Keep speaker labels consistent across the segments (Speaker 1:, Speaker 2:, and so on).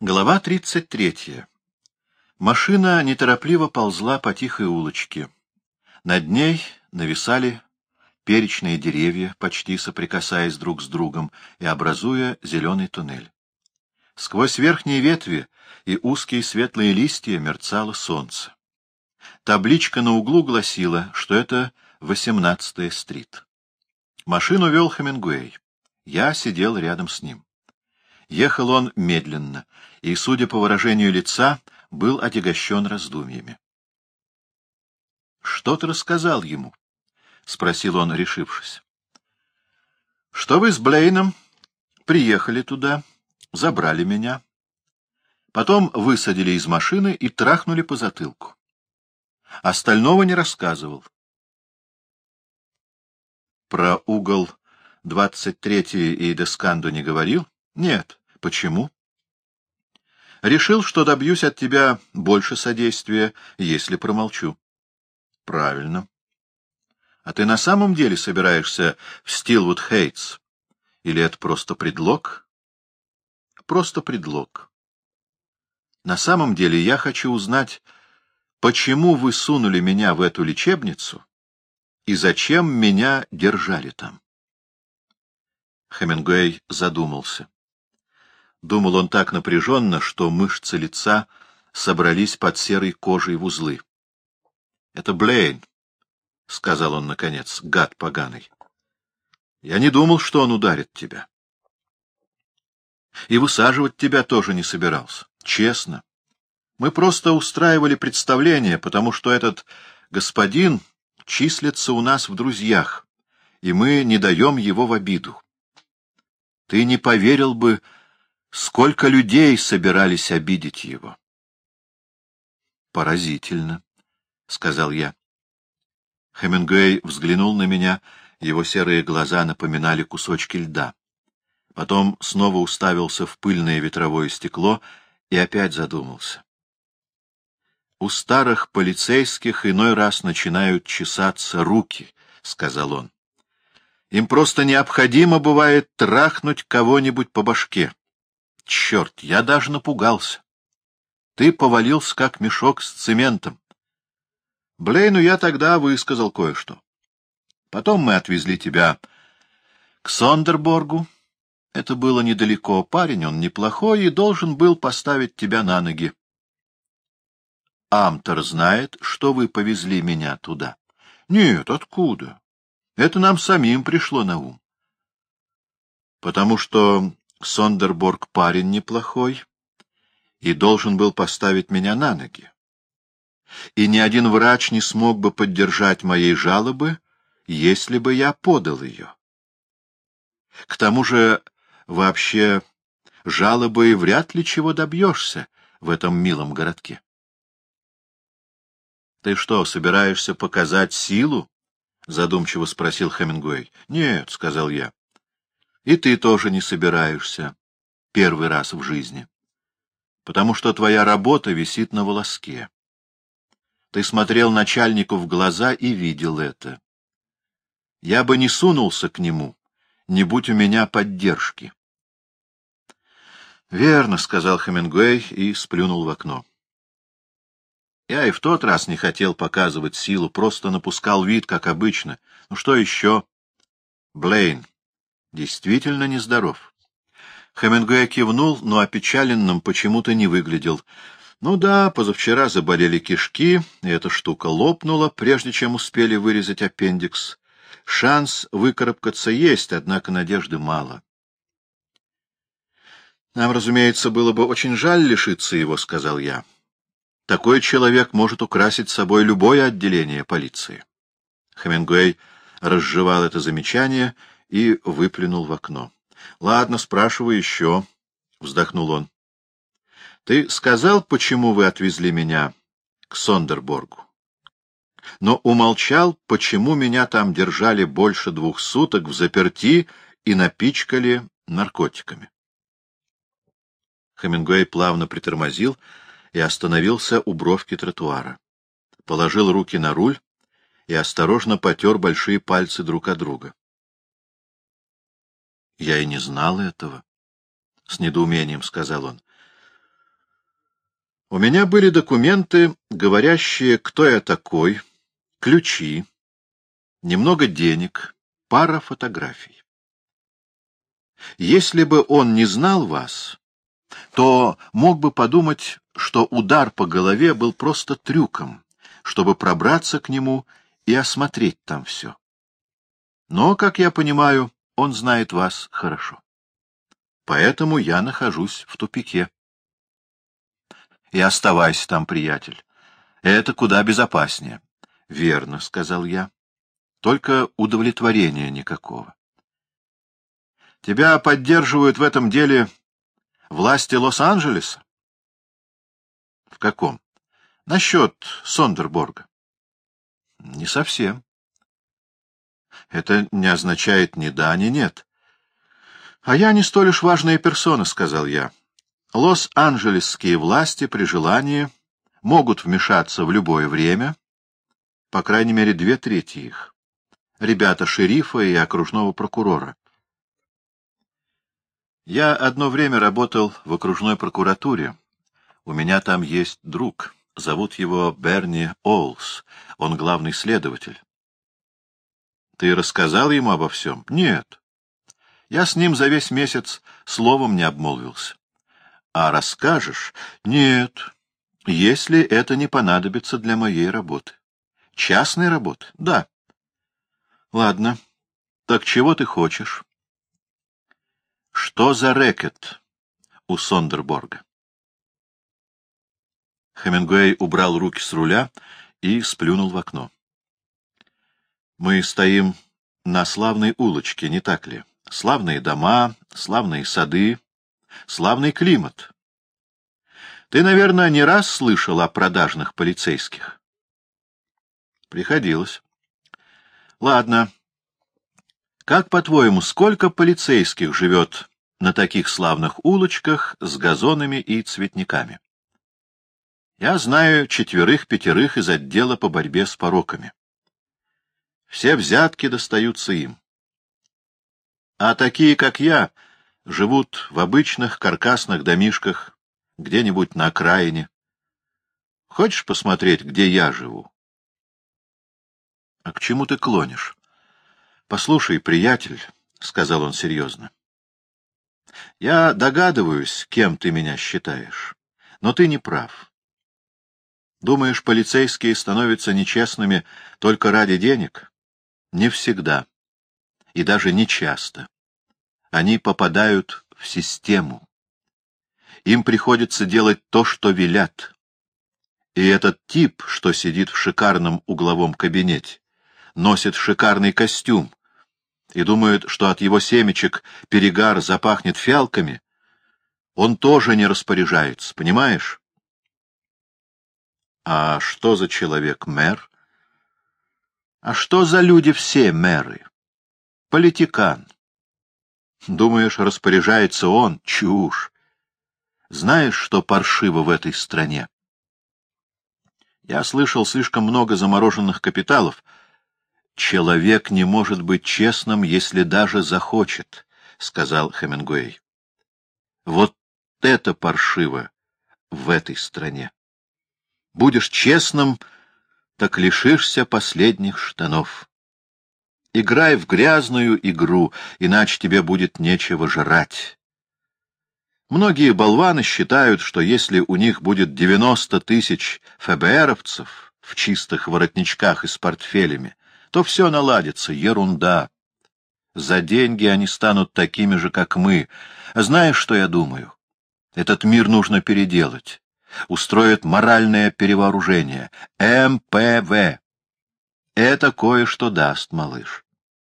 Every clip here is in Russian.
Speaker 1: Глава 33. Машина неторопливо ползла по тихой улочке. Над ней нависали перечные деревья, почти соприкасаясь друг с другом и образуя зеленый туннель. Сквозь верхние ветви и узкие светлые листья мерцало солнце. Табличка на углу гласила, что это 18-я стрит. Машину вел Хемингуэй. Я сидел рядом с ним. Ехал он медленно, и, судя по выражению лица, был отягощен раздумьями. — Что ты рассказал ему? — спросил он, решившись. — Что вы с Блейном приехали туда, забрали меня, потом высадили из машины и трахнули по затылку. Остального не рассказывал. — Про угол 23-й и Десканду не говорил? — Нет. — Почему? — Решил, что добьюсь от тебя больше содействия, если промолчу. — Правильно. — А ты на самом деле собираешься в Стилвуд-Хейтс? Или это просто предлог? — Просто предлог. На самом деле я хочу узнать, почему вы сунули меня в эту лечебницу и зачем меня держали там. Хемингуэй задумался. Думал он так напряженно, что мышцы лица собрались под серой кожей в узлы. — Это Блейн, — сказал он наконец, — гад поганый. Я не думал, что он ударит тебя. И высаживать тебя тоже не собирался. Честно. Мы просто устраивали представление, потому что этот господин числится у нас в друзьях, и мы не даем его в обиду. Ты не поверил бы, сколько людей собирались обидеть его. — Поразительно, — сказал я. Хемингуэй взглянул на меня, его серые глаза напоминали кусочки льда. Потом снова уставился в пыльное ветровое стекло и опять задумался. — У старых полицейских иной раз начинают чесаться руки, — сказал он. — Им просто необходимо бывает трахнуть кого-нибудь по башке. Черт, я даже напугался. Ты повалился, как мешок с цементом. Блейну я тогда высказал кое-что. Потом мы отвезли тебя к Сондерборгу. Это было недалеко. Парень он неплохой и должен был поставить тебя на ноги. Амтер знает, что вы повезли меня туда? Нет, откуда? Это нам самим пришло на ум. Потому что Сондерборг парень неплохой и должен был поставить меня на ноги. И ни один врач не смог бы поддержать моей жалобы, если бы я подал ее. К тому же, вообще, жалобой вряд ли чего добьешься в этом милом городке. — Ты что, собираешься показать силу? — задумчиво спросил Хемингуэй. — Нет, — сказал я. — И ты тоже не собираешься. Первый раз в жизни. Потому что твоя работа висит на волоске. Ты смотрел начальнику в глаза и видел это. Я бы не сунулся к нему, не будь у меня поддержки. — Верно, — сказал Хемингуэй и сплюнул в окно. Я и в тот раз не хотел показывать силу, просто напускал вид, как обычно. Ну что еще? Блейн действительно нездоров. Хемингуэй кивнул, но опечаленным почему-то не выглядел. Ну да, позавчера заболели кишки, и эта штука лопнула, прежде чем успели вырезать аппендикс. Шанс выкарабкаться есть, однако надежды мало. Нам, разумеется, было бы очень жаль лишиться его, — сказал я. Такой человек может украсить собой любое отделение полиции. Хемингуэй разжевал это замечание и выплюнул в окно. — Ладно, спрашивай еще, — вздохнул он. — Ты сказал, почему вы отвезли меня к Сондерборгу? Но умолчал, почему меня там держали больше 2 суток взаперти и напичкали наркотиками. Хемингуэй плавно притормозил и остановился у бровки тротуара. Положил руки на руль и осторожно потер большие пальцы друг от друга. — Я и не знал этого, — с недоумением сказал он. У меня были документы, говорящие, кто я такой, ключи, немного денег, пара фотографий. Если бы он не знал вас, то мог бы подумать, что удар по голове был просто трюком, чтобы пробраться к нему и осмотреть там все. Но, как я понимаю, он знает вас хорошо. Поэтому я нахожусь в тупике. И оставайся там, приятель. Это куда безопаснее. — Верно, — сказал я. — Только удовлетворения никакого. — Тебя поддерживают в этом деле власти Лос-Анджелеса? — В каком? — Насчет Сондерборга. — Не совсем. — Это не означает ни да, ни нет. — А я не столь уж важная персона, — сказал я. Лос-Анджелесские власти при желании могут вмешаться в любое время, по крайней мере, 2/3 их. Ребята шерифа и окружного прокурора. Я одно время работал в окружной прокуратуре. У меня там есть друг. Зовут его Берни Олс. Он главный следователь. Ты рассказал ему обо всем? Нет. Я с ним за весь месяц словом не обмолвился. А расскажешь? Нет. Если это не понадобится для моей работы. Частной работы? Да. Ладно. Так чего ты хочешь? Что за рэкет у Сондерборга? Хемингуэй убрал руки с руля и сплюнул в окно. Мы стоим на славной улочке, не так ли? Славные дома, славные сады, славный климат. Ты, наверное, не раз слышал о продажных полицейских? Приходилось. Ладно. Как, по-твоему, сколько полицейских живет на таких славных улочках с газонами и цветниками? Я знаю 4-5 из отдела по борьбе с пороками. Все взятки достаются им. А такие, как я, живут в обычных каркасных домишках, где-нибудь на окраине. Хочешь посмотреть, где я живу? — А к чему ты клонишь? — Послушай, приятель, — сказал он серьезно, — я догадываюсь, кем ты меня считаешь, но ты не прав. Думаешь, полицейские становятся нечестными только ради денег? Не всегда. И даже не часто. Они попадают в систему. Им приходится делать то, что велят. И этот тип, что сидит в шикарном угловом кабинете, носит шикарный костюм и думает, что от его семечек перегар запахнет фиалками, он тоже не распоряжается, понимаешь? А что за человек мэр? А что за люди все мэры? Политикан. Думаешь, распоряжается он? Чушь. Знаешь, что паршиво в этой стране? Я слышал слишком много замороженных капиталов. Человек не может быть честным, если даже захочет, — сказал Хемингуэй. Вот это паршиво в этой стране. Будешь честным, так лишишься последних штанов. Играй в грязную игру, иначе тебе будет нечего жрать. Многие болваны считают, что если у них будет 90 тысяч ФБРовцев в чистых воротничках и с портфелями, то все наладится. Ерунда. За деньги они станут такими же, как мы. Знаешь, что я думаю? Этот мир нужно переделать. Устроят моральное перевооружение. МПВ. Это кое-что даст, малыш.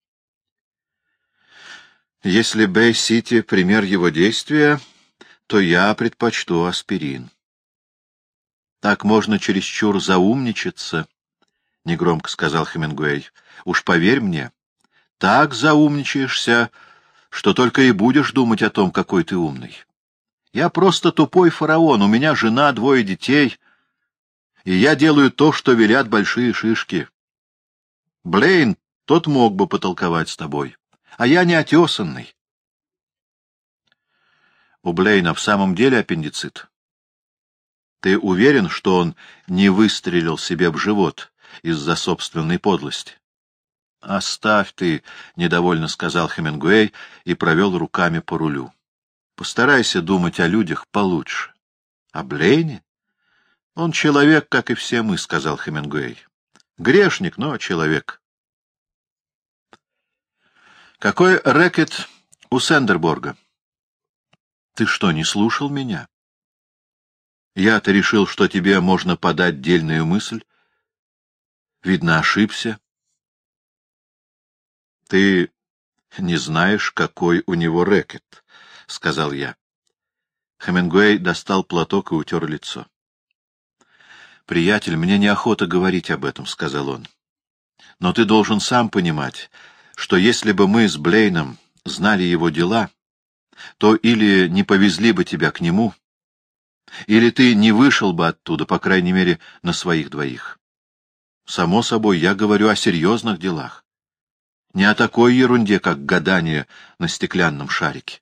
Speaker 1: Если Бэй-Сити — пример его действия, то я предпочту аспирин. Так можно чересчур заумничаться, — негромко сказал Хемингуэй. Уж поверь мне, так заумничаешься, что только и будешь думать о том, какой ты умный. Я просто тупой фараон, у меня жена, 2 детей, и я делаю то, что велят большие шишки. Блейн, тот мог бы потолковать с тобой, а я неотесанный. У Блейна в самом деле аппендицит? Ты уверен, что он не выстрелил себе в живот из-за собственной подлости? — Оставь ты, — недовольно сказал Хемингуэй и провел руками по рулю. — Постарайся думать о людях получше. — О Блейне? — Он человек, как и все мы, — сказал Хемингуэй. — Грешник, но человек. — Какой рэкет у Сэндерборга? — Ты что, не слушал меня? Я-то решил, что тебе можно подать дельную мысль. Видно, ошибся. — Ты не знаешь, какой у него рэкет, — сказал я. Хемингуэй достал платок и утер лицо. — Приятель, мне неохота говорить об этом, — сказал он. — Но ты должен сам понимать, что если бы мы с Блейном знали его дела, то или не повезли бы тебя к нему, или ты не вышел бы оттуда, по крайней мере, на своих двоих. Само собой, я говорю о серьезных делах. Не о такой ерунде, как гадание на стеклянном шарике.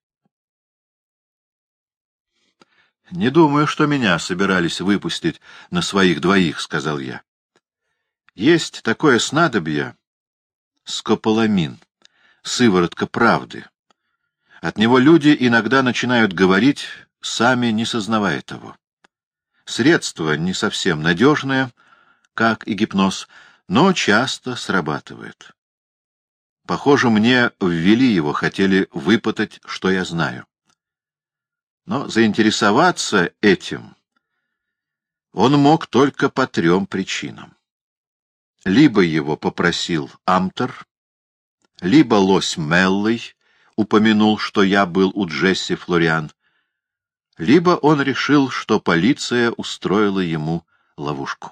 Speaker 1: — Не думаю, что меня собирались выпустить на своих двоих, — сказал я. — Есть такое снадобье — скополамин, сыворотка правды. От него люди иногда начинают говорить, сами не сознавая того. Средство не совсем надежное, как и гипноз, но часто срабатывает. Похоже, мне ввели его, хотели выпытать, что я знаю. Но заинтересоваться этим он мог только по 3 причинам. Либо его попросил Амтер, либо лось Меллой упомянул, что я был у Джесси Флориан, либо он решил, что полиция устроила ему ловушку.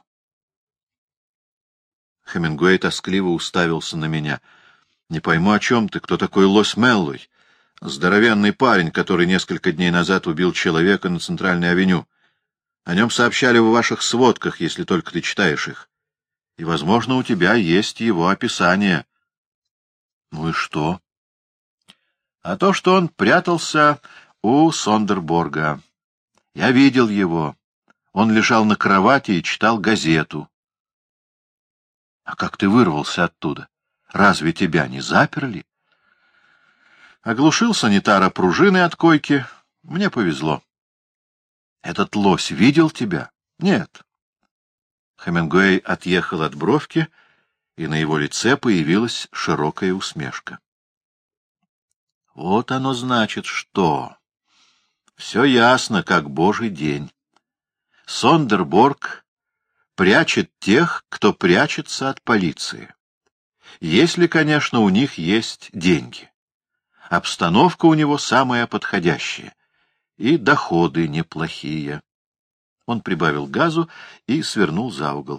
Speaker 1: Хемингуэй тоскливо уставился на меня. — Не пойму, о чем ты. Кто такой лось Меллой? Здоровенный парень, который несколько дней назад убил человека на Центральной авеню. О нем сообщали в ваших сводках, если только ты читаешь их. И, возможно, у тебя есть его описание. — Ну и что? — А то, что он прятался у Сондерборга. Я видел его. Он лежал на кровати и читал газету. — А как ты вырвался оттуда? Разве тебя не заперли? Оглушил санитара пружиной от койки. Мне повезло. — Этот лось видел тебя? — Нет. Хемингуэй отъехал от бровки, и на его лице появилась широкая усмешка. — Вот оно значит что. Все ясно, как божий день. Сондерборг прячет тех, кто прячется от полиции. Если, конечно, у них есть деньги. Обстановка у него самая подходящая. И доходы неплохие. Он прибавил газу и свернул за угол.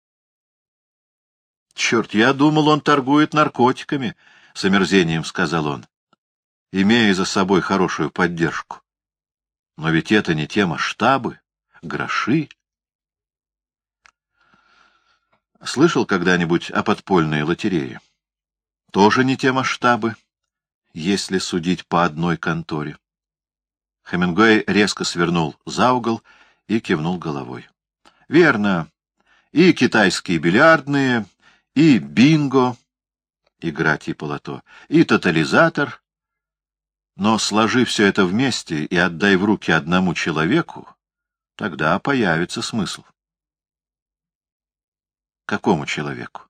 Speaker 1: — Черт, я думал, он торгует наркотиками, — с омерзением сказал он, имея за собой хорошую поддержку. Но ведь это не те масштабы, гроши. Слышал когда-нибудь о подпольной лотерее? Тоже не те масштабы, если судить по одной конторе. Хемингуэй резко свернул за угол и кивнул головой. — Верно. И китайские бильярдные, и бинго, игра типа лото, и тотализатор. Но сложи все это вместе и отдай в руки одному человеку, тогда появится смысл. Какому человеку?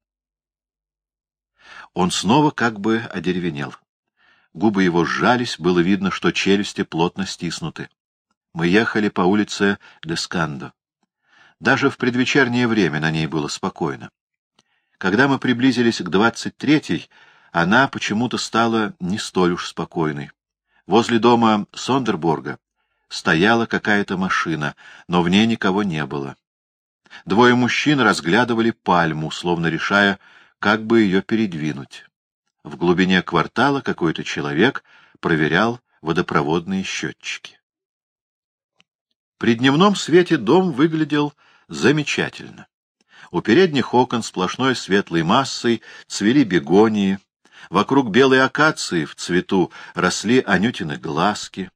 Speaker 1: Он снова как бы одеревенел. Губы его сжались, было видно, что челюсти плотно стиснуты. Мы ехали по улице Дескандо. Даже в предвечернее время на ней было спокойно. Когда мы приблизились к 23-й, она почему-то стала не столь уж спокойной. Возле дома Сондерборга стояла какая-то машина, но в ней никого не было. 2 мужчин разглядывали пальму, словно решая, как бы ее передвинуть. В глубине квартала какой-то человек проверял водопроводные счетчики. При дневном свете дом выглядел замечательно. У передних окон сплошной светлой массой цвели бегонии, вокруг белой акации в цвету росли анютины глазки.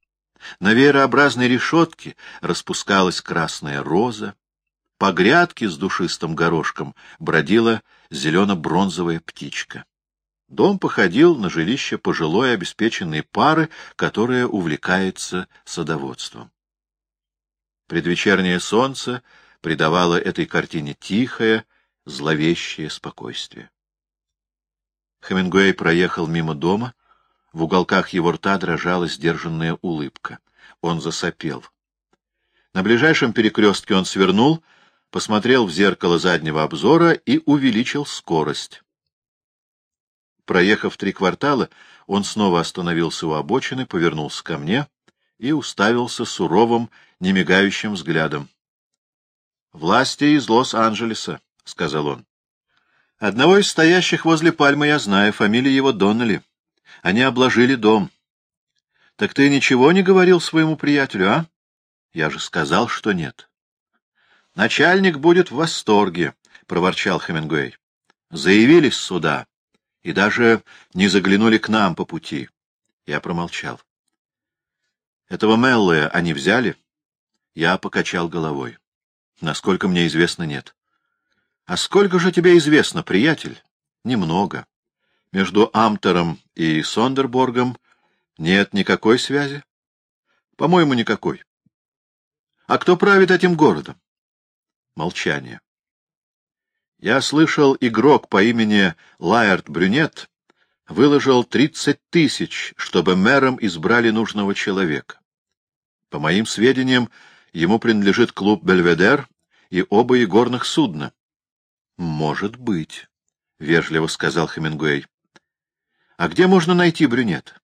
Speaker 1: На веерообразной решетке распускалась красная роза, по грядке с душистым горошком бродила зелено-бронзовая птичка. Дом походил на жилище пожилой обеспеченной пары, которая увлекается садоводством. Предвечернее солнце придавало этой картине тихое, зловещее спокойствие. Хемингуэй проехал мимо дома. В уголках его рта дрожала сдержанная улыбка. Он засопел. На ближайшем перекрестке он свернул, посмотрел в зеркало заднего обзора и увеличил скорость. Проехав 3 квартала, он снова остановился у обочины, повернулся ко мне и уставился суровым, немигающим взглядом. — Власти из Лос-Анджелеса, — сказал он. — Одного из стоящих возле пальмы я знаю, фамилия его Доннелли. Они обложили дом. — Так ты ничего не говорил своему приятелю, а? — Я же сказал, что нет. — Начальник будет в восторге, — проворчал Хемингуэй. — Заявились сюда и даже не заглянули к нам по пути. Я промолчал. — Этого Меллоя они взяли? Я покачал головой. — Насколько мне известно, нет. — А сколько же тебе известно, приятель? — Немного. Между Амтером и Сондерборгом нет никакой связи? — По-моему, никакой. — А кто правит этим городом? Молчание. Я слышал, игрок по имени Лаэрт Брюнет выложил 30 000, чтобы мэром избрали нужного человека. По моим сведениям, ему принадлежит клуб «Бельведер» и оба игорных судна. — Может быть, — вежливо сказал Хемингуэй. — А где можно найти Брюнет?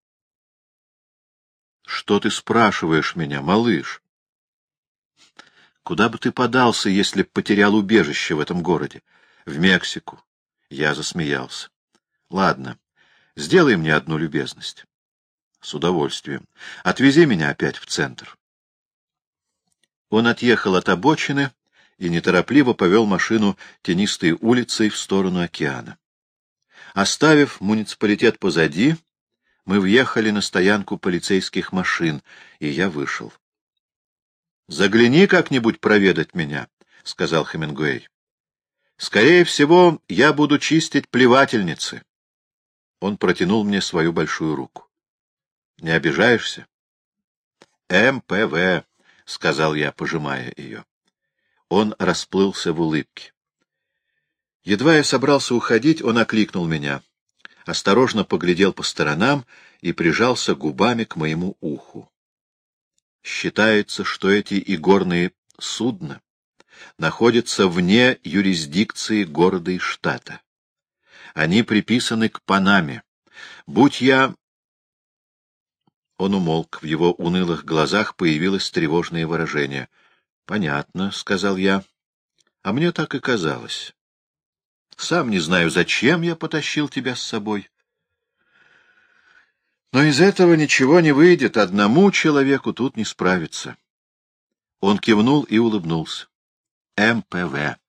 Speaker 1: — Что ты спрашиваешь меня, малыш? Куда бы ты подался, если б потерял убежище в этом городе? В Мексику. Я засмеялся. Ладно, сделай мне одну любезность. С удовольствием. Отвези меня опять в центр. Он отъехал от обочины и неторопливо повел машину тенистой улицей в сторону океана. Оставив муниципалитет позади, мы въехали на стоянку полицейских машин, и я вышел. — Загляни как-нибудь проведать меня, — сказал Хемингуэй. — Скорее всего, я буду чистить плевательницы. Он протянул мне свою большую руку. — Не обижаешься? — МПВ, — сказал я, пожимая ее. Он расплылся в улыбке. Едва я собрался уходить, он окликнул меня, осторожно поглядел по сторонам и прижался губами к моему уху. Считается, что эти игорные судна находятся вне юрисдикции города и штата. Они приписаны к Панаме. Будь я... Он умолк, в его унылых глазах появилось тревожное выражение. — Понятно, — сказал я. — А мне так и казалось. Сам не знаю, зачем я потащил тебя с собой. Но из этого ничего не выйдет, одному человеку тут не справиться. Он кивнул и улыбнулся. МПВ.